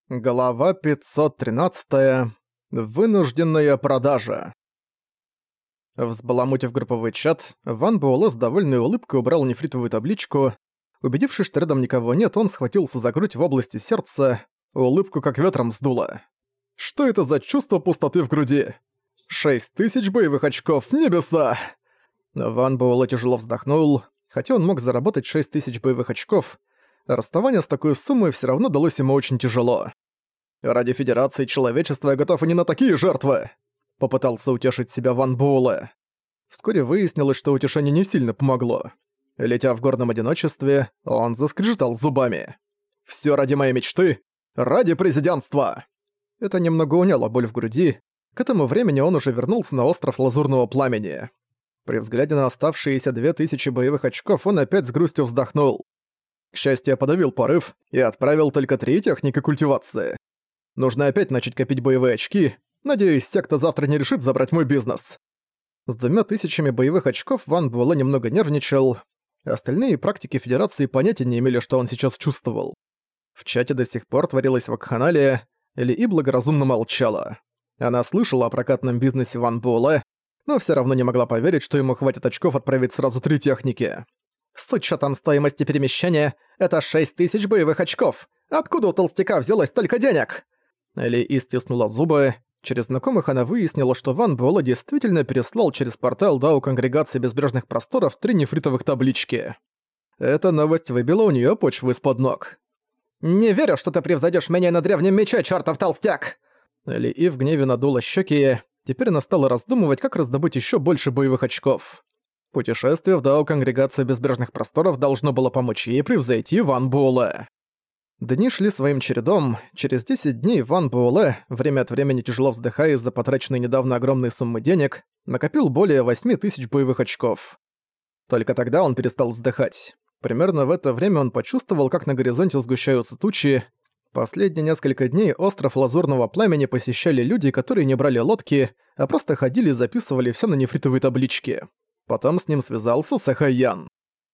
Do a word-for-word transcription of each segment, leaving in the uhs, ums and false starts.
Глава пятьсот тринадцать. Вынужденная продажа. Взбаламутив групповой чат, Ван Буэлэ с довольной улыбкой убрал нефритовую табличку. Убедившись, что рядом никого нет, он схватился за грудь в области сердца, улыбку как ветром сдуло. Что это за чувство пустоты в груди? Шесть тысяч боевых очков, небеса! Ван Буэлэ тяжело вздохнул. Хотя он мог заработать шесть тысяч боевых очков, расставание с такой суммой всё равно далось ему очень тяжело. «Ради Федерации человечества я готов и не на такие жертвы!» Попытался утешить себя Ван Буэлэ. Вскоре выяснилось, что утешение не сильно помогло. Летя в горном одиночестве, он заскрежетал зубами. «Всё ради моей мечты! Ради президентства!» Это немного уняло боль в груди. К этому времени он уже вернулся на остров Лазурного Пламени. При взгляде на оставшиеся две тысячи боевых очков он опять с грустью вздохнул. К счастью, я подавил порыв и отправил только три техники культивации. Нужно опять начать копить боевые очки. Надеюсь, секта завтра не решит забрать мой бизнес. С двумя тысячами боевых очков Ван Буэлэ немного нервничал. Остальные практики Федерации понятия не имели, что он сейчас чувствовал. В чате до сих пор творилась вакханалия, Ли И благоразумно молчала. Она слышала о прокатном бизнесе Ван Буэлэ, но всё равно не могла поверить, что ему хватит очков отправить сразу три техники. С учётом стоимости перемещения, это шесть тысяч боевых очков. Откуда у толстяка взялось столько денег? Ли И стиснула зубы. Через знакомых она выяснила, что Ван Буэлэ действительно переслал через портал Дао Конгрегации Безбрежных Просторов три нефритовых таблички. Эта новость выбила у неё почву из-под ног. «Не верю, что ты превзойдёшь меня на древнем мече, чёртов толстяк!» Ли И в гневе надула щеки. Теперь она стала раздумывать, как раздобыть ещё больше боевых очков. Путешествие в Дао Конгрегацию Безбрежных Просторов должно было помочь ей превзойти Ван Буэлэ. Дни шли своим чередом. Через десять дней Ван Буэлэ, время от времени тяжело вздыхая из-за потраченной недавно огромной суммы денег, накопил более восьми тысяч боевых очков. Только тогда он перестал вздыхать. Примерно в это время он почувствовал, как на горизонте сгущаются тучи. Последние несколько дней остров Лазурного Пламени посещали люди, которые не брали лодки, а просто ходили и записывали всё на нефритовые таблички. Потом с ним связался Сахаян.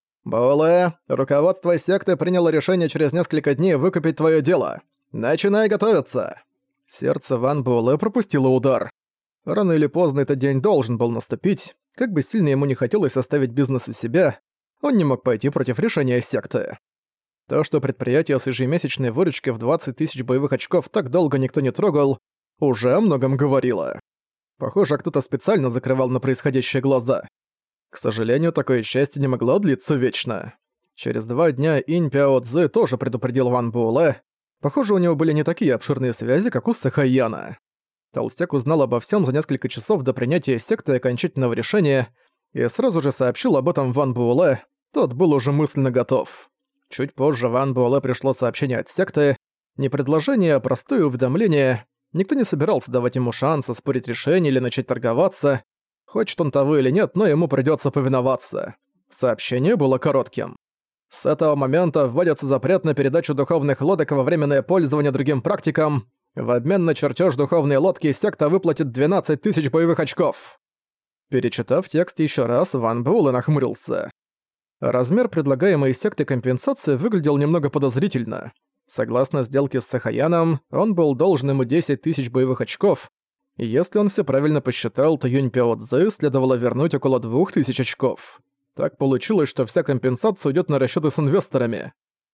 «Буэлэ, руководство секты приняло решение через несколько дней выкупить твоё дело. Начинай готовиться!» Сердце Ван Буэлэ пропустило удар. Рано или поздно этот день должен был наступить. Как бы сильно ему не хотелось оставить бизнес у себя, он не мог пойти против решения секты. То, что предприятие с ежемесячной выручкой в двадцать тысяч боевых очков так долго никто не трогал, уже о многом говорило. Похоже, кто-то специально закрывал на происходящее глаза. К сожалению, такое счастье не могло длиться вечно. Через два дня Инь Пяо Цзы тоже предупредил Ван Буэлэ. Похоже, у него были не такие обширные связи, как у Сахаяна. Толстяк узнал обо всем за несколько часов до принятия секты окончательного решения и сразу же сообщил об этом Ван Буэлэ. Тот был уже мысленно готов. Чуть позже Ван Буэлэ пришло сообщение от секты. Не предложение, а простое уведомление. Никто не собирался давать ему шанс оспорить решение или начать торговаться. Хочет он того или нет, но ему придётся повиноваться. Сообщение было коротким. С этого момента вводится запрет на передачу духовных лодок во временное пользование другим практикам. В обмен на чертёж духовной лодки секта выплатит двенадцать тысяч боевых очков. Перечитав текст ещё раз, Ван Буэлэ нахмурился. Размер предлагаемой сектой компенсации выглядел немного подозрительно. Согласно сделке с Сахаяном, он был должен ему десять тысяч боевых очков. И если он всё правильно посчитал, то Юнь Пяо Цзы следовало вернуть около двух тысяч очков. Так получилось, что вся компенсация уйдёт на расчёты с инвесторами.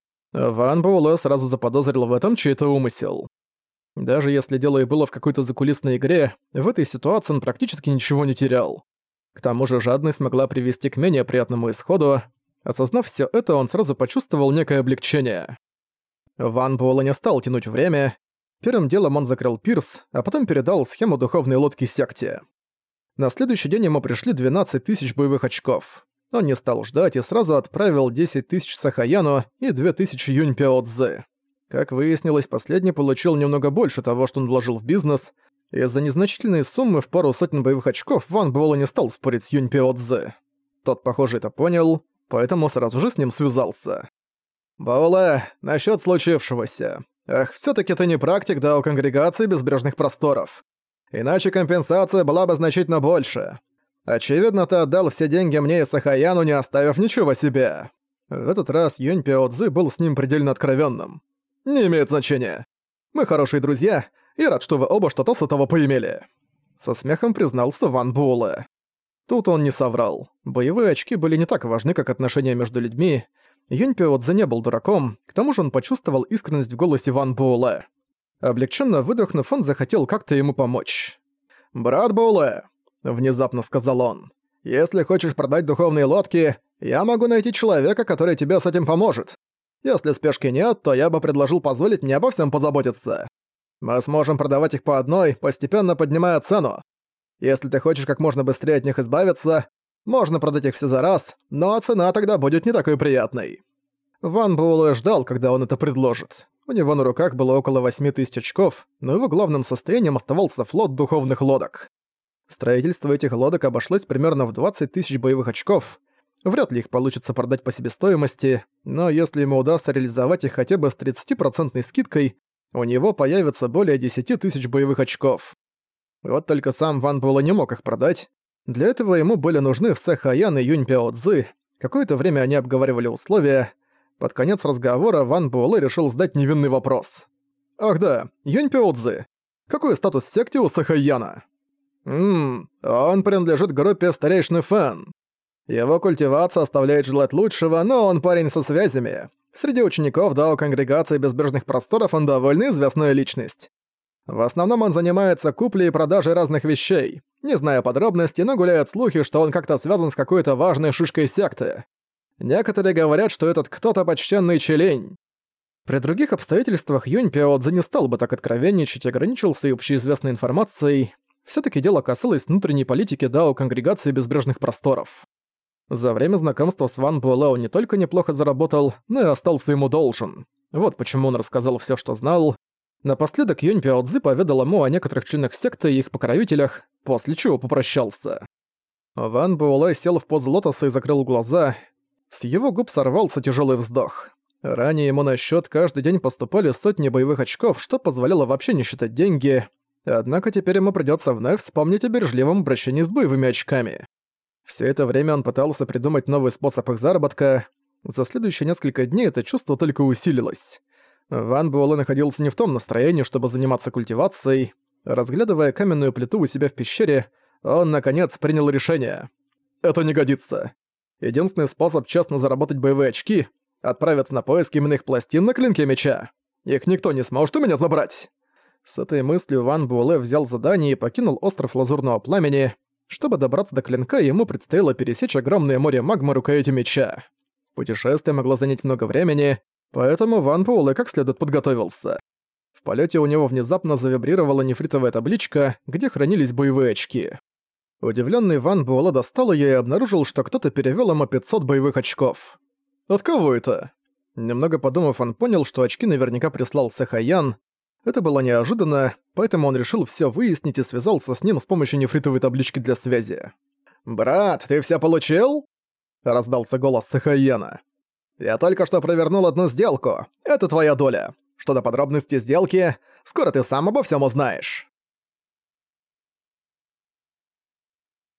Ван Буэлэ сразу заподозрил в этом чей-то умысел. Даже если дело и было в какой-то закулисной игре, в этой ситуации он практически ничего не терял. К тому же жадность могла привести к менее приятному исходу. Осознав всё это, он сразу почувствовал некое облегчение. Ван Буэлэ не стал тянуть время. Первым делом он закрыл пирс, а потом передал схему духовной лодки секте. На следующий день ему пришли двенадцать тысяч боевых очков. Он не стал ждать и сразу отправил десять тысяч Сахаяну и две тысячи Юнь Пяо Цзы. Как выяснилось, последний получил немного больше того, что он вложил в бизнес. Из-за незначительной суммы в пару сотен боевых очков Ван Буэлэ не стал спорить с Юнь Пяо Цзы. Тот, похоже, это понял, поэтому сразу же с ним связался. «Буэлэ, насчёт случившегося. Эх, всё-таки ты не практик Дао Конгрегации Безбрежных Просторов. Иначе компенсация была бы значительно больше. Очевидно, ты отдал все деньги мне и Сахаяну, не оставив ничего себе». В этот раз Юнь Пяо Цзы был с ним предельно откровенным. «Не имеет значения. Мы хорошие друзья, и рад, что вы оба что-то с этого поимели». Со смехом признался Ван Буэлэ. Тут он не соврал. Боевые очки были не так важны, как отношения между людьми. Юнь Пиодзе не был дураком, к тому же он почувствовал искренность в голосе Ван Буэлэ. Облегченно выдохнув, он захотел как-то ему помочь. «Брат Буэлэ», — внезапно сказал он, — «если хочешь продать духовные лодки, я могу найти человека, который тебе с этим поможет. Если спешки нет, то я бы предложил позволить мне обо всем позаботиться. Мы сможем продавать их по одной, постепенно поднимая цену. Если ты хочешь как можно быстрее от них избавиться, можно продать их все за раз, но цена тогда будет не такой приятной». Ван Буэлэ ждал, когда он это предложит. У него на руках было около восьми тысяч очков, но его главным состоянием оставался флот духовных лодок. Строительство этих лодок обошлось примерно в двадцать тысяч боевых очков. Вряд ли их получится продать по себестоимости, но если ему удастся реализовать их хотя бы с тридцатипроцентной скидкой, у него появится более десяти тысяч боевых очков. Вот только сам Ван Буэлэ не мог их продать. Для этого ему были нужны Сэ Хаян и Юнь Пиодзе. Какое-то время они обговаривали условия. Под конец разговора Ван Буэлэ решил задать невинный вопрос. «Ах да, Юнь Пиодзе. Какой статус в секте у Сэ Хаяна?» «Ммм, он принадлежит группе старейшины Фэн. Его культивация оставляет желать лучшего, но он парень со связями. Среди учеников Дао Конгрегации Безбрежных Просторов он довольно известная личность. В основном он занимается куплей и продажей разных вещей. Не зная подробностей, но гуляют слухи, что он как-то связан с какой-то важной шишкой секты. Некоторые говорят, что этот кто-то почтенный челень». При других обстоятельствах Юнь Пиодзе не стал бы так откровенничать и ограничился и общеизвестной информацией. Всё-таки дело касалось внутренней политики Дао Конгрегации Безбрежных Просторов. За время знакомства с Ван Буэлэ он не только неплохо заработал, но и остался ему должен. Вот почему он рассказал всё, что знал. Напоследок Юнь Пиодзе поведал ему о некоторых членах секты и их покровителях, после чего попрощался. Ван Буэлэ сел в позу лотоса и закрыл глаза. С его губ сорвался тяжёлый вздох. Ранее ему на счёт каждый день поступали сотни боевых очков, что позволяло вообще не считать деньги. Однако теперь ему придётся вновь вспомнить о бережливом обращении с боевыми очками. Всё это время он пытался придумать новый способ их заработка. За следующие несколько дней это чувство только усилилось. Ван Буэлэ находился не в том настроении, чтобы заниматься культивацией. Разглядывая каменную плиту у себя в пещере, он, наконец, принял решение. «Это не годится. Единственный способ честно заработать боевые очки — отправиться на поиски именных пластин на клинке меча. Их никто не сможет у меня забрать». С этой мыслью Ван Буэлэ взял задание и покинул остров Лазурного Пламени. Чтобы добраться до клинка, ему предстояло пересечь огромное море магмы рукояти меча. Путешествие могло занять много времени, поэтому Ван Буэлэ как следует подготовился. В полете у него внезапно завибрировала нефритовая табличка, где хранились боевые очки. Удивленный Ван Буэлэ достал ее и обнаружил, что кто-то перевел ему пятьсот боевых очков. «От кого это?» Немного подумав, он понял, что очки наверняка прислал Сэ Хаян. Это было неожиданно, поэтому он решил всё выяснить и связался с ним с помощью нефритовой таблички для связи. «Брат, ты всё получил?» — раздался голос Сэ Хаяна. «Я только что провернул одну сделку. Это твоя доля. Что до подробностей сделки, скоро ты сам обо всем узнаешь».